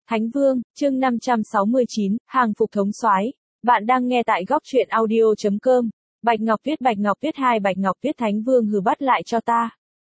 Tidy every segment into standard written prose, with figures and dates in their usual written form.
Thánh Vương, chương 569, hàng phục thống soái. Bạn đang nghe tại góc truyện audio.com. Bạch Ngọc viết 2 Bạch Ngọc viết Thánh Vương hừ bắt lại cho ta.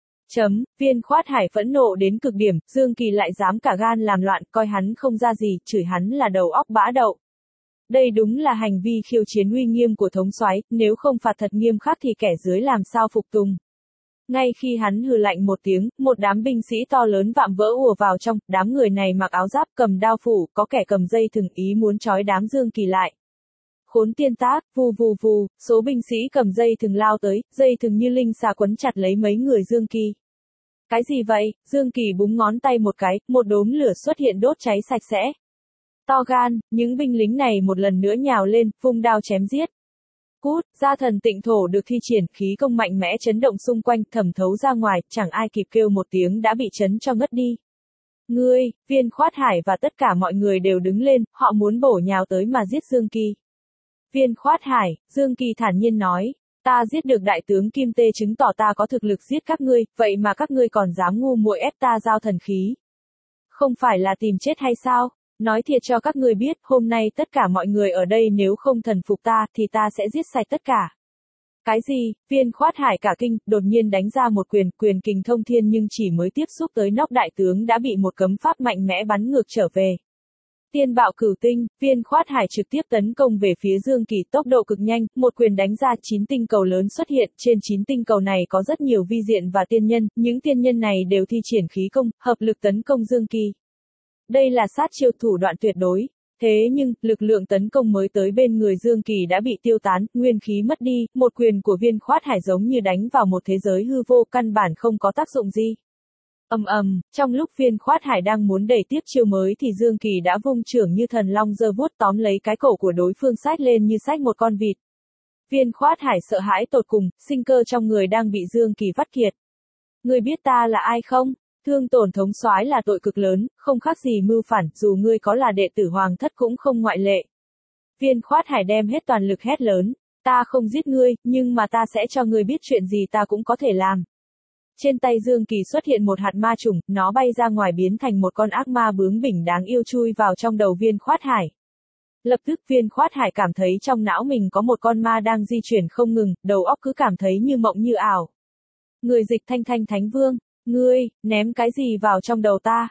Viên Khoát Hải phẫn nộ đến cực điểm, Dương Kỳ lại dám cả gan làm loạn, coi hắn không ra gì, chửi hắn là đầu óc bã đậu. Đây đúng là hành vi khiêu chiến uy nghiêm của thống soái, nếu không phạt thật nghiêm khắc thì kẻ dưới làm sao phục tùng. Ngay khi hắn hừ lạnh một tiếng, một đám binh sĩ to lớn vạm vỡ ùa vào trong, đám người này mặc áo giáp cầm đao phủ, có kẻ cầm dây thừng ý muốn trói đám Dương Kỳ lại. Khốn tiên tác, vù vù vù, số binh sĩ cầm dây thừng lao tới, dây thừng như linh xà quấn chặt lấy mấy người Dương Kỳ. Cái gì vậy? Dương Kỳ búng ngón tay một cái, một đốm lửa xuất hiện đốt cháy sạch sẽ. To gan, những binh lính này một lần nữa nhào lên, vung đao chém giết. Cút, gia thần tịnh thổ được thi triển, khí công mạnh mẽ chấn động xung quanh, thẩm thấu ra ngoài, chẳng ai kịp kêu một tiếng đã bị chấn cho ngất đi. Ngươi, Viên Khoát Hải và tất cả mọi người đều đứng lên, họ muốn bổ nhào tới mà giết Dương Kỳ. Viên Khoát Hải, Dương Kỳ thản nhiên nói, ta giết được đại tướng Kim Tê chứng tỏ ta có thực lực giết các ngươi, vậy mà các ngươi còn dám ngu muội ép ta giao thần khí. Không phải là tìm chết hay sao? Nói thiệt cho các ngươi biết, hôm nay tất cả mọi người ở đây nếu không thần phục ta, thì ta sẽ giết sạch tất cả. Cái gì? Viên Khoát Hải cả kinh, đột nhiên đánh ra một quyền kình thông thiên nhưng chỉ mới tiếp xúc tới nóc đại tướng đã bị một cấm pháp mạnh mẽ bắn ngược trở về. Tiên bạo cửu tinh, Viên Khoát Hải trực tiếp tấn công về phía Dương Kỳ tốc độ cực nhanh, một quyền đánh ra 9 tinh cầu lớn xuất hiện, trên 9 tinh cầu này có rất nhiều vi diện và tiên nhân, những tiên nhân này đều thi triển khí công, hợp lực tấn công Dương Kỳ. Đây là sát chiêu thủ đoạn tuyệt đối. Thế nhưng, lực lượng tấn công mới tới bên người Dương Kỳ đã bị tiêu tán, nguyên khí mất đi, một quyền của Viên Khoát Hải giống như đánh vào một thế giới hư vô, căn bản không có tác dụng gì. Trong lúc Viên Khoát Hải đang muốn đẩy tiếp chiêu mới thì Dương Kỳ đã vung chưởng như thần long giơ vuốt tóm lấy cái cổ của đối phương xách lên như xách một con vịt. Viên Khoát Hải sợ hãi tột cùng, sinh cơ trong người đang bị Dương Kỳ vắt kiệt. Ngươi biết ta là ai không? Thương tổn thống soái là tội cực lớn, không khác gì mưu phản, dù ngươi có là đệ tử hoàng thất cũng không ngoại lệ. Viên Khoát Hải đem hết toàn lực hét lớn, ta không giết ngươi, nhưng mà ta sẽ cho ngươi biết chuyện gì ta cũng có thể làm. Trên tay Dương Kỳ xuất hiện một hạt ma trùng, nó bay ra ngoài biến thành một con ác ma bướng bỉnh đáng yêu chui vào trong đầu Viên Khoát Hải. Lập tức Viên Khoát Hải cảm thấy trong não mình có một con ma đang di chuyển không ngừng, đầu óc cứ cảm thấy như mộng như ảo. Người dịch Thanh Thánh Vương. Ngươi, ném cái gì vào trong đầu ta?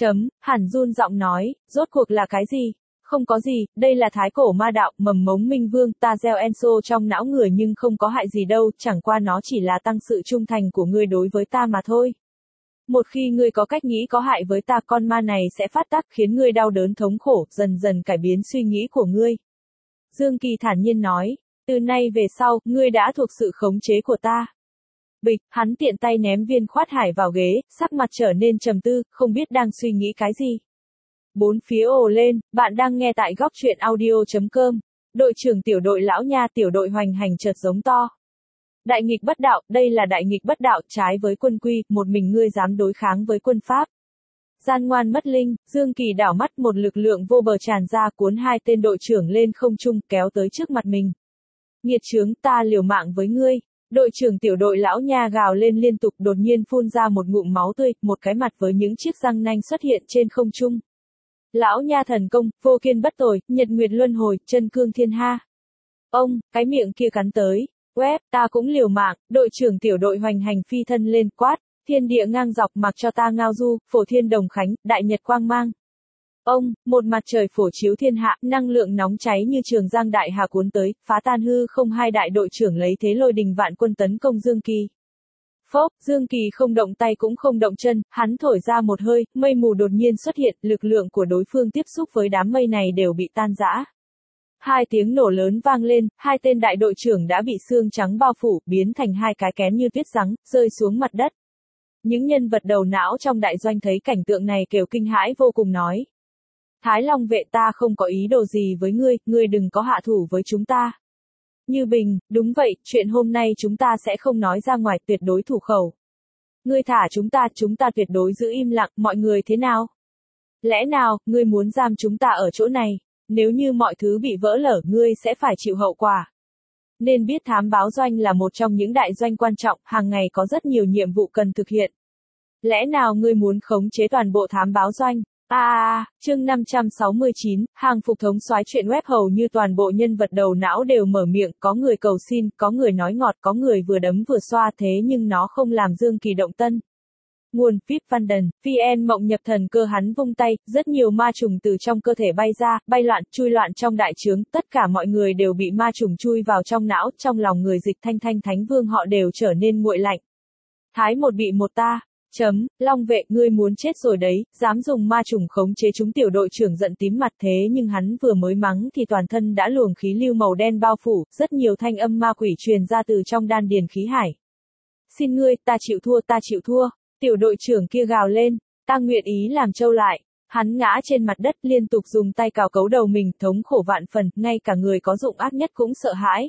Hẳn run giọng nói, rốt cuộc là cái gì? Không có gì, đây là thái cổ ma đạo, mầm mống minh vương, ta gieo enso trong não người nhưng không có hại gì đâu, chẳng qua nó chỉ là tăng sự trung thành của ngươi đối với ta mà thôi. Một khi ngươi có cách nghĩ có hại với ta, con ma này sẽ phát tác khiến ngươi đau đớn thống khổ, dần dần cải biến suy nghĩ của ngươi. Dương Kỳ thản nhiên nói, từ nay về sau, ngươi đã thuộc sự khống chế của ta. Bịch, hắn tiện tay ném Viên Khoát Hải vào ghế, sắc mặt trở nên trầm tư, không biết đang suy nghĩ cái gì. Bốn phía ồ lên, bạn đang nghe tại góc truyện audio.com. Đội trưởng tiểu đội lão nha tiểu đội hoành hành chợt giống to. Đại nghịch bất đạo, đây là đại nghịch bất đạo, trái với quân quy, một mình ngươi dám đối kháng với quân Pháp. Gian ngoan mất linh, Dương Kỳ đảo mắt một lực lượng vô bờ tràn ra cuốn hai tên đội trưởng lên không trung kéo tới trước mặt mình. Nghiệt chướng, ta liều mạng với ngươi. Đội trưởng tiểu đội lão nha gào lên liên tục đột nhiên phun ra một ngụm máu tươi, một cái mặt với những chiếc răng nanh xuất hiện trên không trung. Lão nha thần công, vô kiên bất tồi, nhật nguyệt luân hồi, chân cương thiên ha. Ông, cái miệng kia cắn tới. Ta cũng liều mạng, đội trưởng tiểu đội hoành hành phi thân lên quát, thiên địa ngang dọc mặc cho ta ngao du, phổ thiên đồng khánh, đại nhật quang mang. Ông, một mặt trời phổ chiếu thiên hạ, năng lượng nóng cháy như trường giang đại hà cuốn tới, phá tan hư không hai đại đội trưởng lấy thế lôi đình vạn quân tấn công Dương Kỳ. Phốc, Dương Kỳ không động tay cũng không động chân, hắn thổi ra một hơi, mây mù đột nhiên xuất hiện, lực lượng của đối phương tiếp xúc với đám mây này đều bị tan rã. Hai tiếng nổ lớn vang lên, hai tên đại đội trưởng đã bị xương trắng bao phủ, biến thành hai cái kén như tuyết rắn, rơi xuống mặt đất. Những nhân vật đầu não trong đại doanh thấy cảnh tượng này kêu kinh hãi vô cùng nói. Thái Long vệ ta không có ý đồ gì với ngươi đừng có hạ thủ với chúng ta. Như Bình, đúng vậy, chuyện hôm nay chúng ta sẽ không nói ra ngoài, tuyệt đối thủ khẩu. Ngươi thả chúng ta tuyệt đối giữ im lặng, mọi người thế nào? Lẽ nào, ngươi muốn giam chúng ta ở chỗ này? Nếu như mọi thứ bị vỡ lở, ngươi sẽ phải chịu hậu quả. Nên biết thám báo doanh là một trong những đại doanh quan trọng, hàng ngày có rất nhiều nhiệm vụ cần thực hiện. Lẽ nào ngươi muốn khống chế toàn bộ thám báo doanh? Chương 569, hàng phục thống soái truyện web hầu như toàn bộ nhân vật đầu não đều mở miệng, có người cầu xin, có người nói ngọt, có người vừa đấm vừa xoa thế nhưng nó không làm Dương Kỳ động tân. Nguồn VIP Văn VN Mộng nhập thần cơ hắn vung tay, rất nhiều ma trùng từ trong cơ thể bay ra, bay loạn, chui loạn trong đại trướng, tất cả mọi người đều bị ma trùng chui vào trong não, trong lòng người Dịch Thanh Thanh Thánh Vương họ đều trở nên nguội lạnh. Thái một bị một ta. Long vệ, ngươi muốn chết rồi đấy, dám dùng ma trùng khống chế chúng. Tiểu đội trưởng giận tím mặt thế nhưng hắn vừa mới mắng thì toàn thân đã luồng khí lưu màu đen bao phủ, rất nhiều thanh âm ma quỷ truyền ra từ trong đan điền khí hải. Xin ngươi, ta chịu thua. Tiểu đội trưởng kia gào lên, ta nguyện ý làm trâu lại. Hắn ngã trên mặt đất liên tục dùng tay cào cấu đầu mình, thống khổ vạn phần, ngay cả người có dụng ác nhất cũng sợ hãi.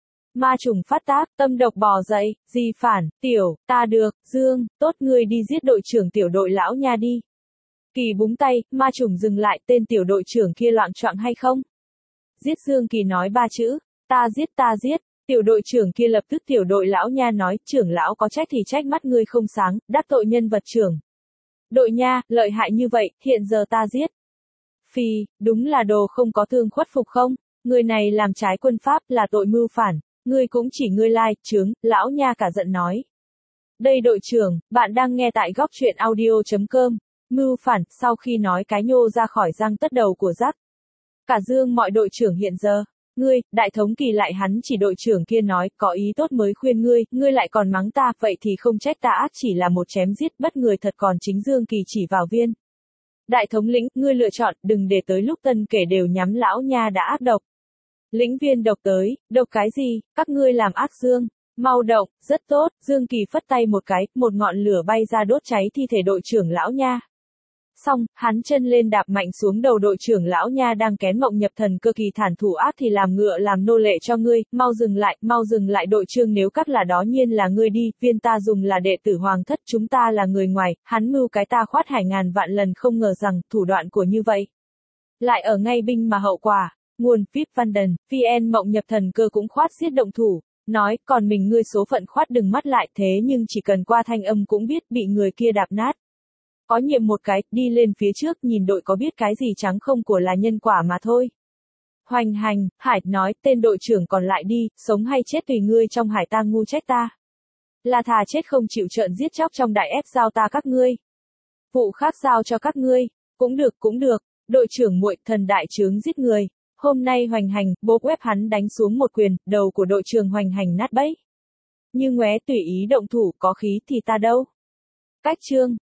Ma trùng phát tác, tâm độc bò dậy, gì phản, tiểu, ta được, Dương, tốt ngươi đi giết đội trưởng tiểu đội lão nha đi. Kỳ búng tay, ma trùng dừng lại, tên tiểu đội trưởng kia loạng choạng hay không? Giết. Dương Kỳ nói 3 chữ, ta giết. Tiểu đội trưởng kia lập tức. Tiểu đội lão nha nói, trưởng lão có trách thì trách mắt ngươi không sáng, đắc tội nhân vật trưởng. Đội nha, lợi hại như vậy, hiện giờ ta giết. Phi, đúng là đồ không có thương khuất phục không? Người này làm trái quân pháp là tội mưu phản. Ngươi cũng chỉ ngươi lai, chướng, lão nha cả giận nói. Đây đội trưởng, bạn đang nghe tại góc truyện audio.com. Mưu phản, sau khi nói cái nhô ra khỏi răng tất đầu của Giác. Cả Dương mọi đội trưởng hiện giờ. Ngươi, đại thống kỳ lại hắn chỉ đội trưởng kia nói, có ý tốt mới khuyên ngươi lại còn mắng ta, vậy thì không trách ta ác chỉ là một chém giết bất người thật còn chính Dương Kỳ chỉ vào viên. Đại thống lĩnh, ngươi lựa chọn, đừng để tới lúc tân kể đều nhắm lão nha đã ác độc. Lĩnh viên độc tới, độc cái gì, các ngươi làm ác Dương. Mau động, rất tốt, Dương Kỳ phất tay một cái, một ngọn lửa bay ra đốt cháy thi thể đội trưởng lão nha. Xong, hắn chân lên đạp mạnh xuống đầu đội trưởng lão nha đang kén mộng nhập thần cơ kỳ thản thủ ác thì làm ngựa làm nô lệ cho ngươi, mau dừng lại đội trưởng nếu các là đó nhiên là ngươi đi, viên ta dùng là đệ tử hoàng thất chúng ta là người ngoài, hắn mưu cái ta khoát hải ngàn vạn lần không ngờ rằng thủ đoạn của như vậy. Lại ở ngay binh mà hậu quả. Nguồn VIP Văn VN Mộng nhập thần cơ cũng khoát giết động thủ, nói, còn mình ngươi số phận khoát đừng mắt lại thế nhưng chỉ cần qua thanh âm cũng biết bị người kia đạp nát. Có nhiệm một cái, đi lên phía trước nhìn đội có biết cái gì trắng không của là nhân quả mà thôi. Hoành hành, Hải nói, tên đội trưởng còn lại đi, sống hay chết tùy ngươi trong hải ta ngu trách ta. Là thà chết không chịu trợn giết chóc trong đại ép giao ta các ngươi. Vụ khác giao cho các ngươi, cũng được, đội trưởng muội thần đại trướng giết người. Hôm nay Hoành hành, bố quép hắn đánh xuống một quyền, đầu của đội trưởng Hoành hành nát bấy. Như ngoé tùy ý động thủ có khí thì ta đâu. Cách chương.